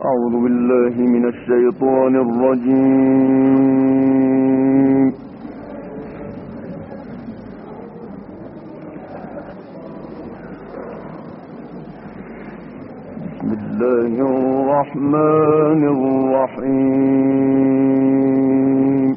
أعوذ بالله من الشيطان الرجيم. بسم الله الرحمن الرحيم.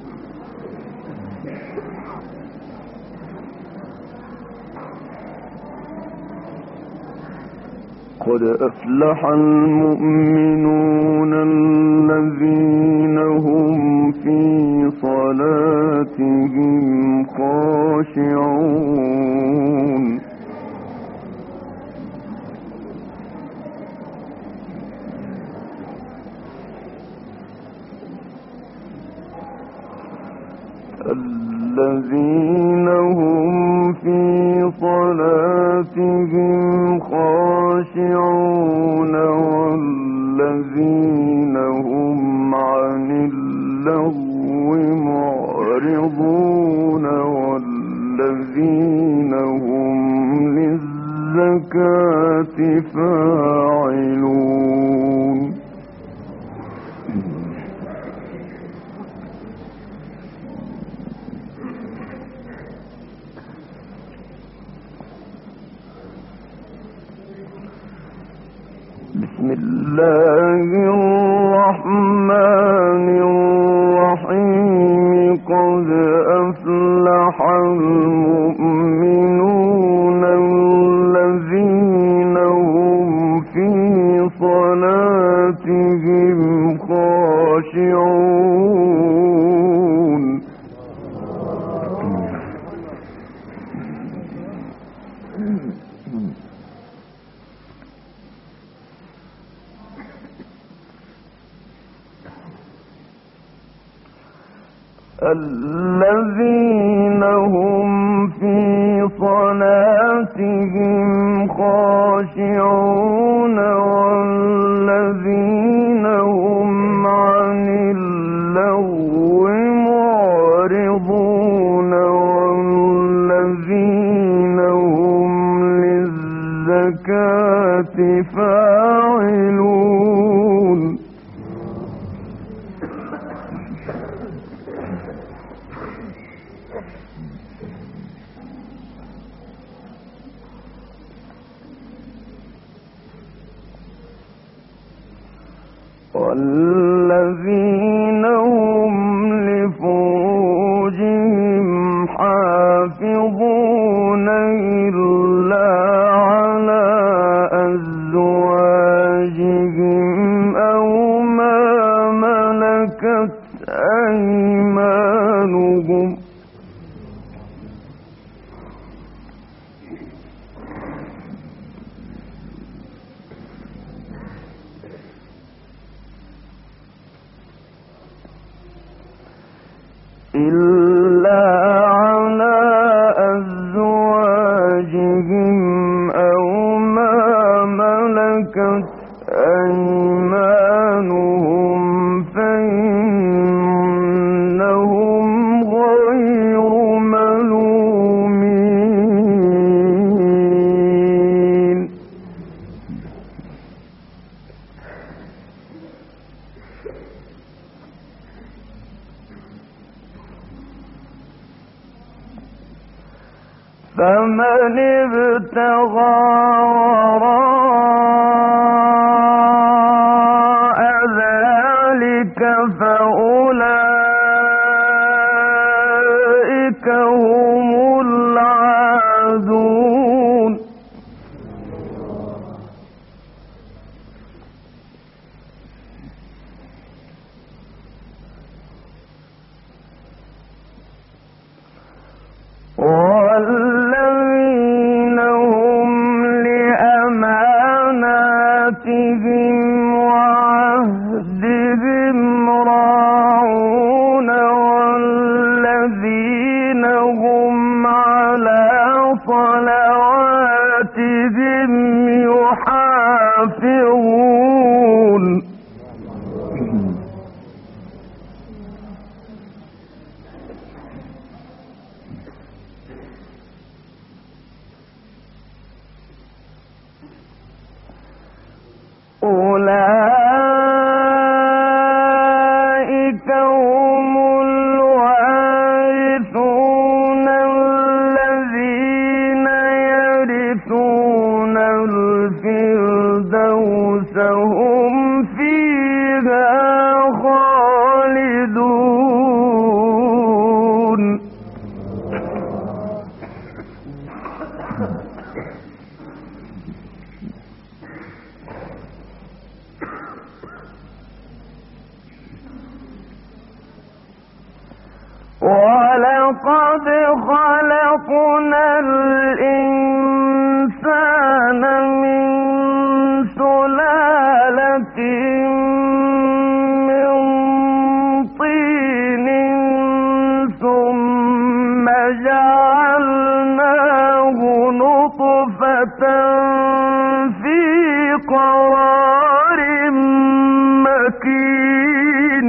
قد أفلح المؤمنون الذين هم في صلاتهم خاشعون. الذين هم في صلاتهم خاشعون والذين هم عن اللغو معرضون والذين هم للزكاة فاعلون. بسم الله الرحمن الرحيم. قد أفلح المؤمنون الذين هم في صلاتهم خاشعون. الذين هم في صلاتهم خاشعون والذين هم عن اللغو معرضون والذين هم للزكاة فاعلون. والذين هم لفروجهم حافظون إلا على أزواجهم أو ما ملكت أيمانهم إلا على أزواجهم أو ما ملكت أيمانهم فإنهم غير ملومين. فمن ابتغى وراء ذلك فأولئك هم العادون. والذين هم لأماناتهم وعهدهم راعون والذين هم على صلواتهم يحافظون. أولئك أنفسهم فيها خالدون ولقد خلقنا الإنسان من سلالة من طين ثم جعلناه نطفة في قرار مكين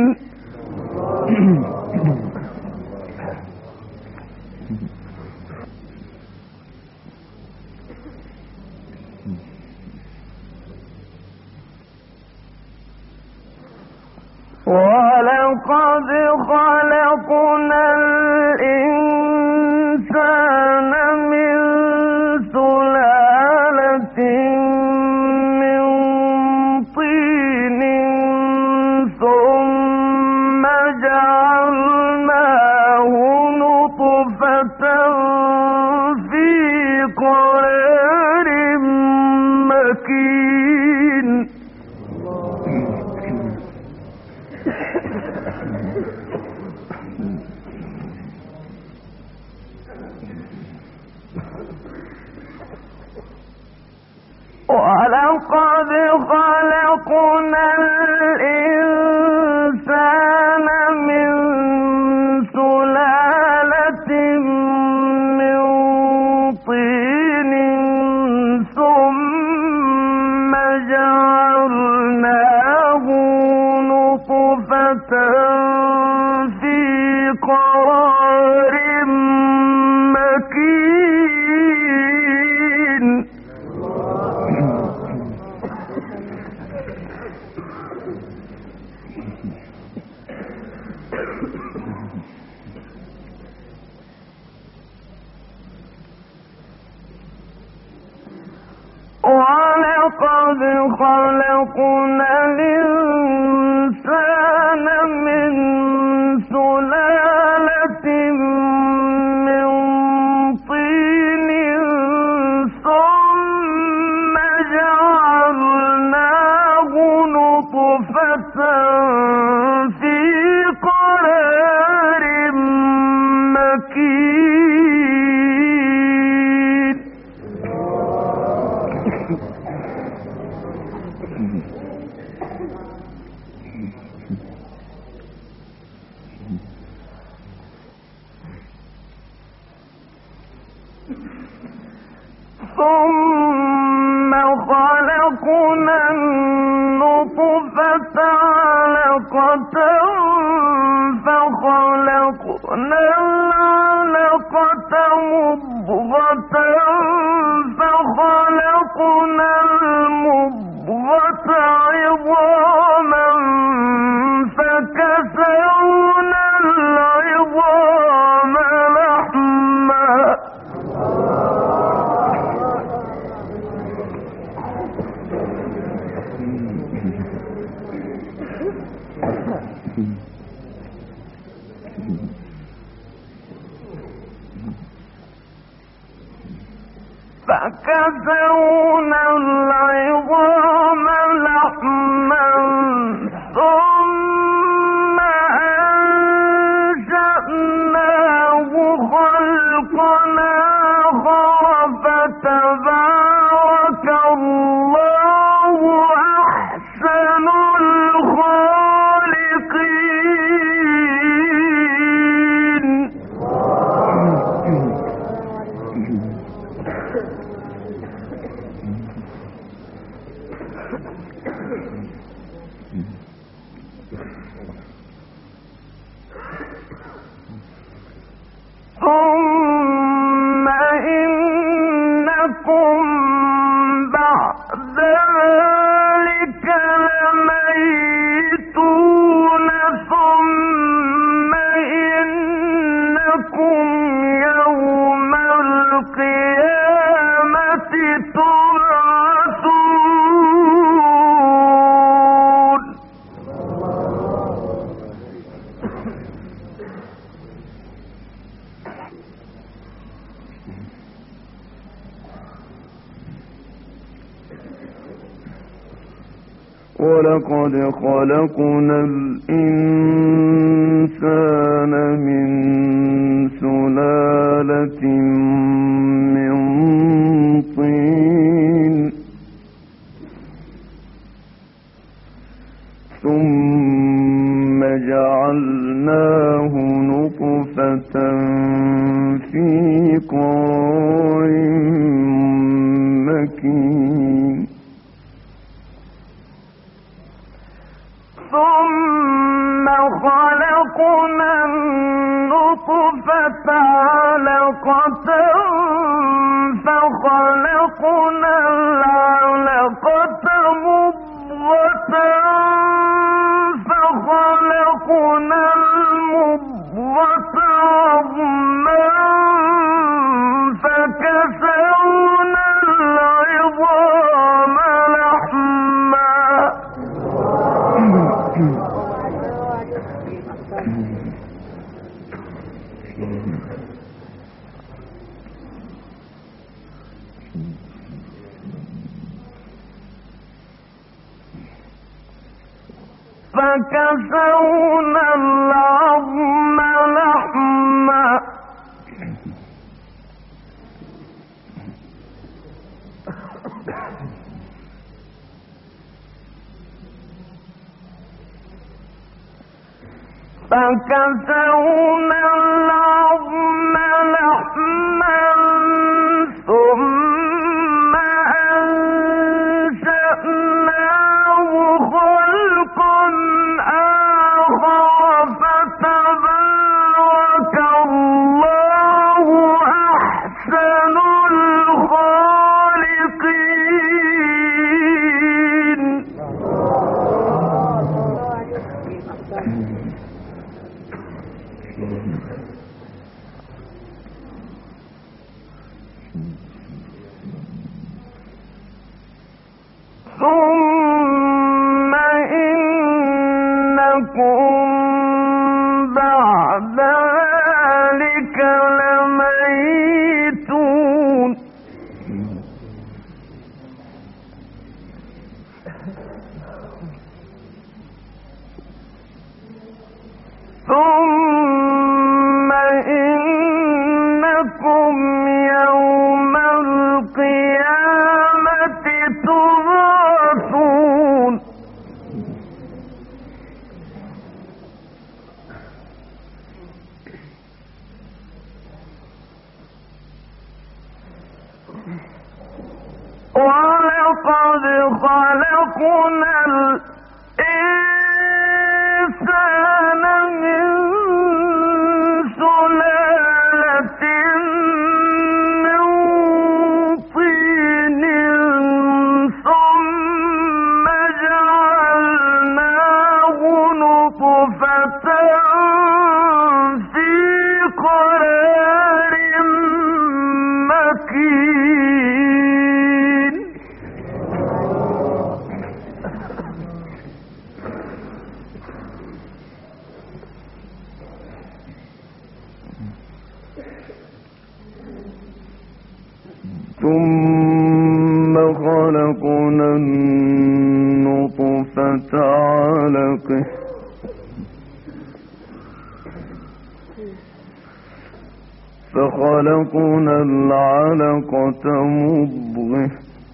ولقد خلقنا الإنسان من سلالة من طين ثم جعلناه نطفة في قرار مكين ولقد خلقنا الإنسان من سلالة من طين ثم جعلناه نطفة في قرار مكين ولقد خلقنا الإنسان من سلالة من طين ثم جعلناه نطفة في قرار مكين ثم خلقنا النطفة علقة فخلقنا العلقة مضغة فخلقنا المضغة عظاما فكسونا العظام لحما فكسونا العظام لحما ثم أنشأناه خلقا آخر فتبارك الله أحسن الخالقين ثم إنكم بعد ذلك لميتون ثم إنكم يوم القيامة تبعثون ولقد خلقنا الإنسان من سلالة من طين ثم جعلناه نطفة في قرار مكين ثم خلقنا النطفة علقة فخلقنا العلقة مضغة فخلقنا المضغة عظما فكسونا العظام لحما فكسونا العظم لحما فكسونا العظم لحما ثم أنشأناه خلقا آخر فتبارك الله أحسن الخالقين ثم إنكم بعد ذلك لميتون ثم إنكم يوم القيامة تبعثون ولقد خلقنا الإنسان من سلالة من طين ثم جعلناه نطفة في قرار مكين ثم خلقنا النطفة علقة فخلقنا العلقة مضغة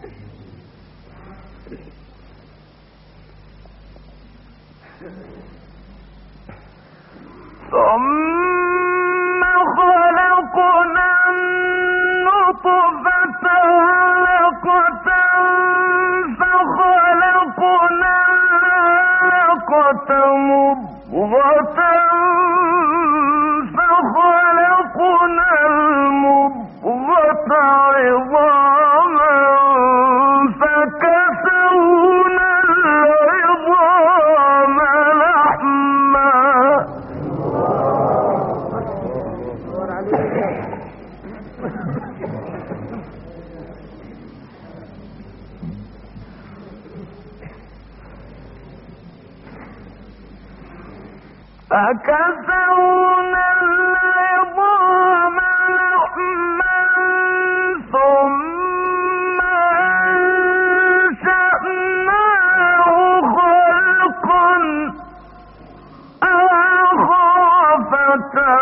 ثم خلقنا النطفة علقة فخلقنا العلقة مضغة فخلقنا المضغة عظاما فكسونا العظام لحما فكسونا العظام لحما ثم أنشأناه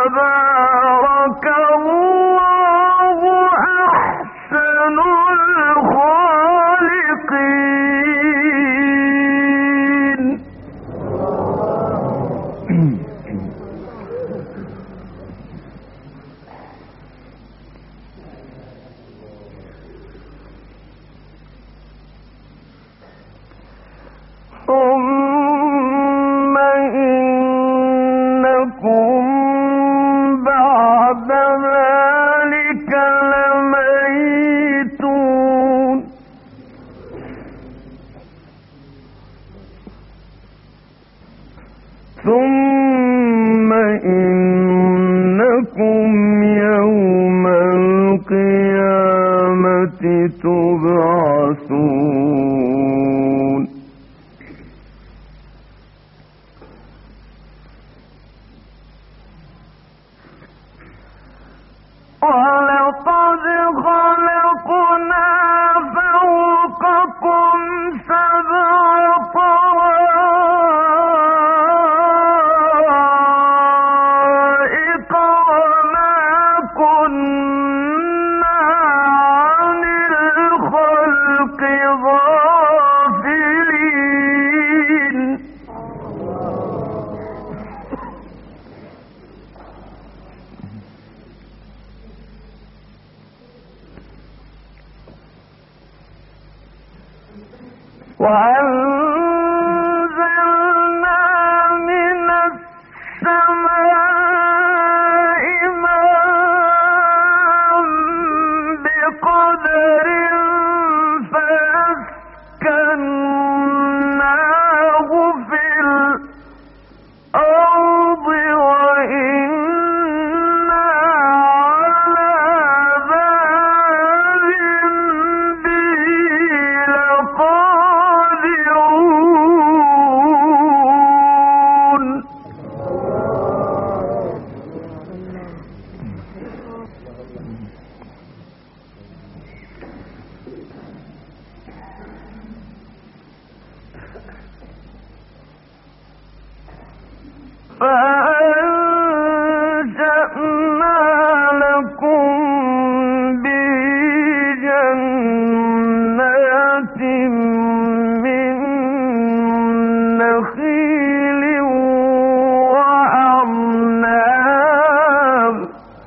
فتبارك الله أحسن الخالقين. ثم إنكم بعد ذلك لميتون. ثم إنكم يوم القيامة تبعثون. ولقد خلقنا فوقكم سبع طرائق وما كنا عن الخلق غافلين. وأنزلنا من السماء ماء بقدر فأسكناه في الأرض وإنا على ذهاب به لقادرون. فأنشأنا لكم به جنات من نخيل وأعناب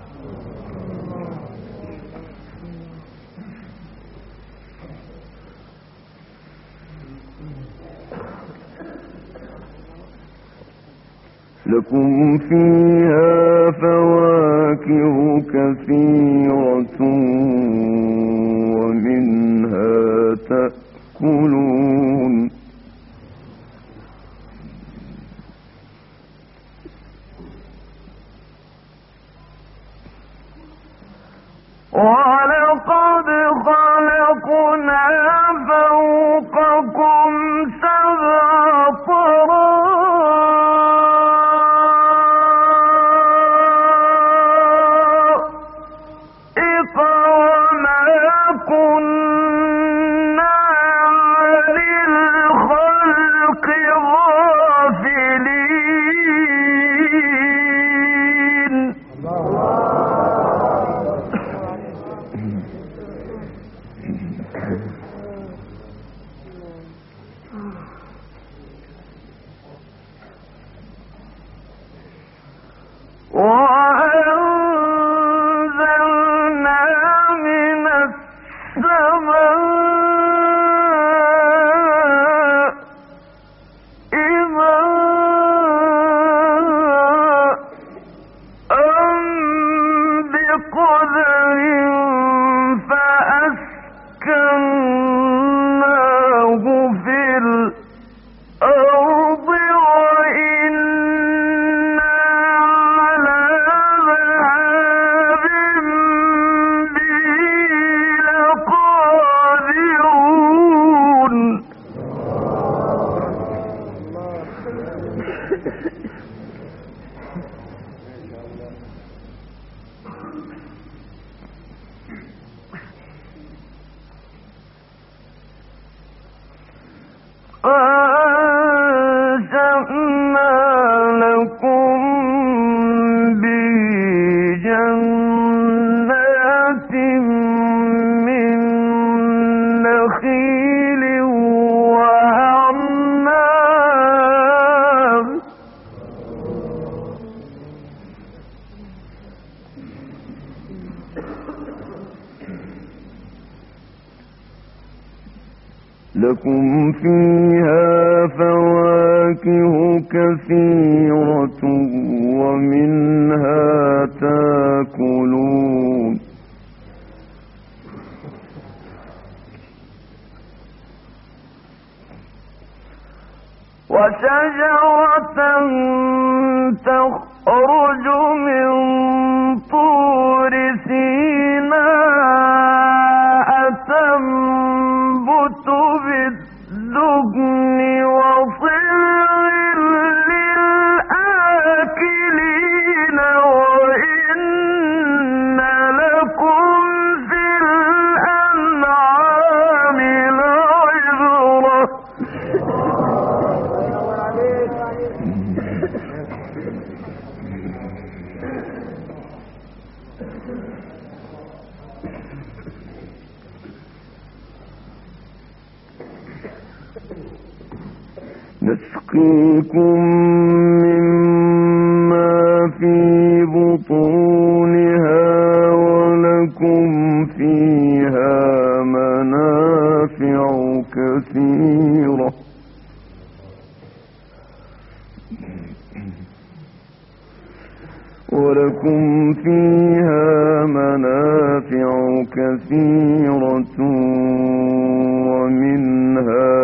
لكم فيها فواكه كثيرة ومنها تأكلون. ولقد خلقنا فوقكم سبع طرائق وما كنا عن الخلق غافلين. وأنزلنا من السماء ماء بقدر فأسكناه في الأرض وإنا على ذهاب به لقادرون. أنشأنا لكم به ولكم فيها فواكه كثيرة ومنها تاكلون وشجرة تخرج من طور سيناء تنبت بالدهن وصبغ للآكلين وإن لكم في الأنعام لعبرة نسقيكم مما في بطونها ولكم فيها منافع كثيرة ومنها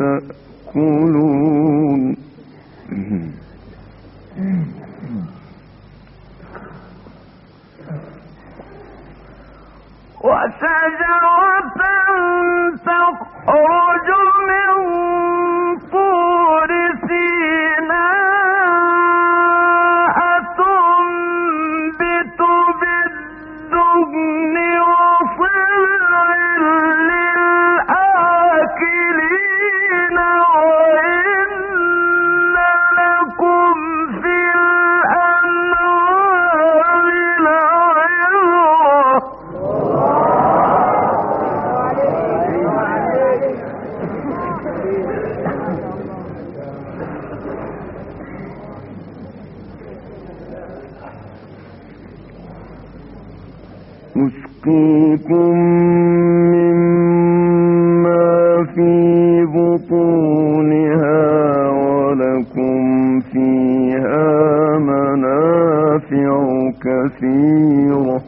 تأكلون وشجرة تخرج من طور سيناء تنبت بالدهن وصبغ للآكلين وإن لكم في الأنعام لعبرة نسقيكم مما في بطونها ولكم فيها منافع كثيرة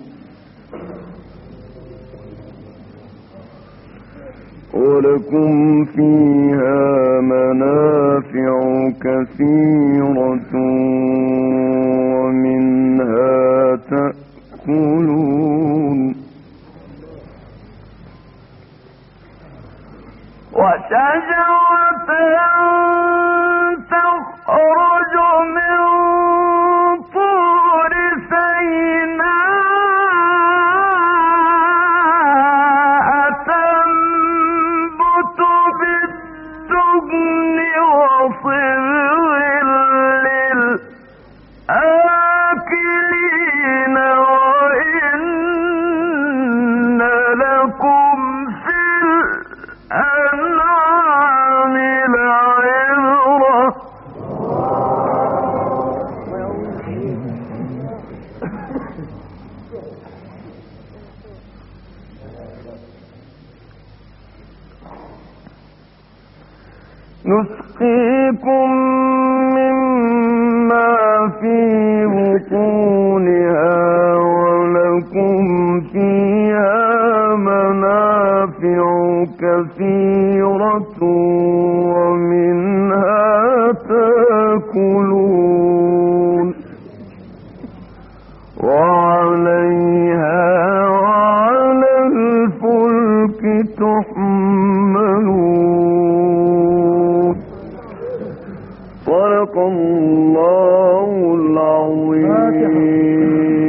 ومنها تأكلون وشجرة تخرج من طور سيناء تنبت بالدهن وصبغ للآكلين وإن لكم في الأنعام لعبرة نسقيكم مما في بطونها ولكم فيها منافع كثيرة ومنها تأكلون وعليها وعلى الفلك تحملون صدق الله العظيم.